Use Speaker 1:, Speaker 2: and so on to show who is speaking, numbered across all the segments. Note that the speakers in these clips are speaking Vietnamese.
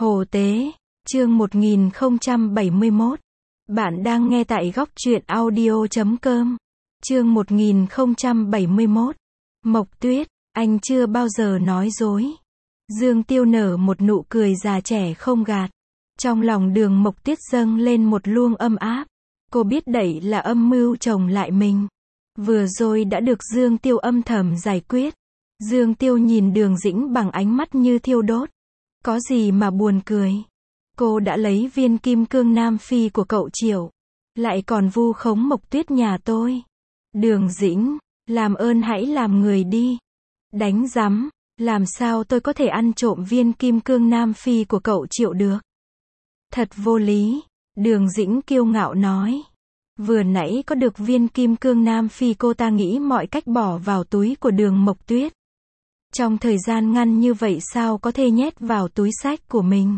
Speaker 1: Hồ Tế, chương 1071. Bạn đang nghe tại góc truyện audio.com. Chương 1071. Mộc Tuyết, anh chưa bao giờ nói dối. Dương Tiêu nở một nụ cười già trẻ không gạt. Trong lòng Đường Mộc Tuyết dâng lên một luồng âm áp. Cô biết đẩy là âm mưu chồng lại mình. Vừa rồi đã được Dương Tiêu âm thầm giải quyết. Dương Tiêu nhìn Đường Dĩnh bằng ánh mắt như thiêu đốt. Có gì mà buồn cười. Cô đã lấy viên kim cương Nam Phi của cậu Triệu. Lại còn vu khống Mộc Tuyết nhà tôi. Đường Dĩnh, làm ơn hãy làm người đi. Đánh rắm, làm sao tôi có thể ăn trộm viên kim cương Nam Phi của cậu Triệu được. Thật vô lý, Đường Dĩnh kiêu ngạo nói. Vừa nãy có được viên kim cương Nam Phi cô ta nghĩ mọi cách bỏ vào túi của Đường Mộc Tuyết. Trong thời gian ngắn như vậy sao có thể nhét vào túi xách của mình.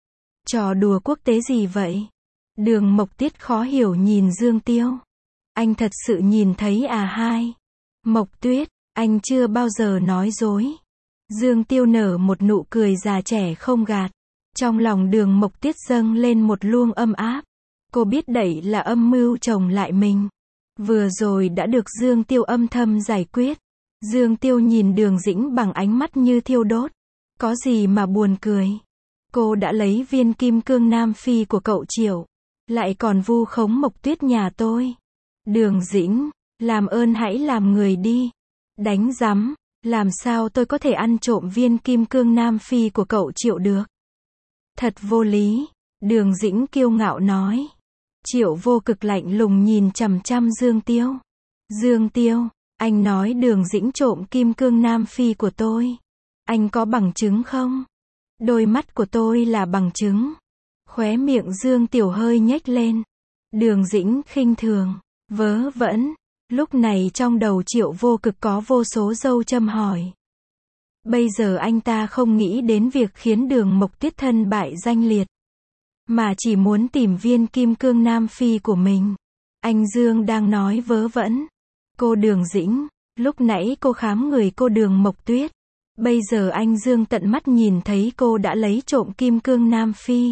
Speaker 1: Trò đùa quốc tế gì vậy? Đường Mộc Tuyết khó hiểu nhìn Dương Tiêu. Anh thật sự nhìn thấy à hai? Mộc Tuyết, anh chưa bao giờ nói dối. Dương Tiêu nở một nụ cười già trẻ không gạt. Trong lòng Đường Mộc Tuyết dâng lên một luồng âm áp. Cô biết đẩy là âm mưu chồng lại mình. Vừa rồi đã được Dương Tiêu âm thầm giải quyết. Dương Tiêu nhìn Đường Dĩnh bằng ánh mắt như thiêu đốt. Có gì mà buồn cười. Cô đã lấy viên kim cương Nam Phi của cậu Triệu. Lại còn vu khống Mộc Tuyết nhà tôi. Đường Dĩnh, làm ơn hãy làm người đi. Đánh rắm, làm sao tôi có thể ăn trộm viên kim cương Nam Phi của cậu Triệu được. Thật vô lý, Đường Dĩnh kiêu ngạo nói. Triệu Vô Cực lạnh lùng nhìn chằm chằm Dương Tiêu. Dương Tiêu, anh nói Đường Dĩnh trộm kim cương Nam Phi của tôi. Anh có bằng chứng không? Đôi mắt của tôi là bằng chứng. Khóe miệng Dương Tiểu hơi nhếch lên. Đường Dĩnh khinh thường, vớ vẩn. Lúc này trong đầu Triệu Vô Cực có vô số dâu châm hỏi. Bây giờ anh ta không nghĩ đến việc khiến Đường Mộc Tuyết thân bại danh liệt. Mà chỉ muốn tìm viên kim cương Nam Phi của mình. Anh Dương đang nói vớ vẩn. Cô Đường Dĩnh, lúc nãy cô khám người cô Đường Mộc Tuyết. Bây giờ anh Dương tận mắt nhìn thấy cô đã lấy trộm kim cương Nam Phi.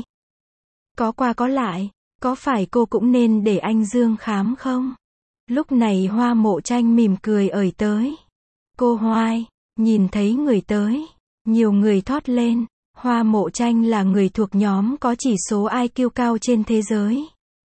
Speaker 1: Có qua có lại, có phải cô cũng nên để anh Dương khám không? Lúc này Hoa Mộ Tranh mỉm cười ởi tới. Cô Hoai, nhìn thấy người tới. Nhiều người thốt lên. Hoa Mộ Tranh là người thuộc nhóm có chỉ số IQ cao trên thế giới.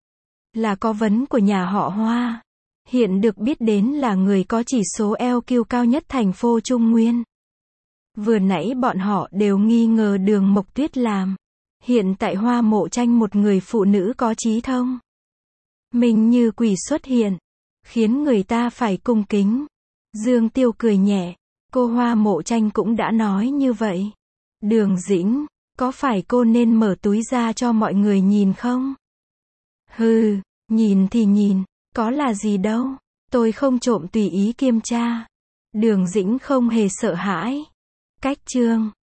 Speaker 1: Là có vấn của nhà họ Hoa. Hiện được biết đến là người có chỉ số EQ cao nhất thành phố Trung Nguyên. Vừa nãy bọn họ đều nghi ngờ Đường Mộc Tuyết làm. Hiện tại Hoa Mộ Tranh một người phụ nữ có trí thông. Mình như quỷ xuất hiện. Khiến người ta phải cung kính. Dương Tiêu cười nhẹ. Cô Hoa Mộ Tranh cũng đã nói như vậy. Đường Dĩnh, có phải cô nên mở túi ra cho mọi người nhìn không? Hừ, nhìn thì nhìn, có là gì đâu. Tôi không trộm tùy ý kiểm tra. Đường Dĩnh không hề sợ hãi. Cách chương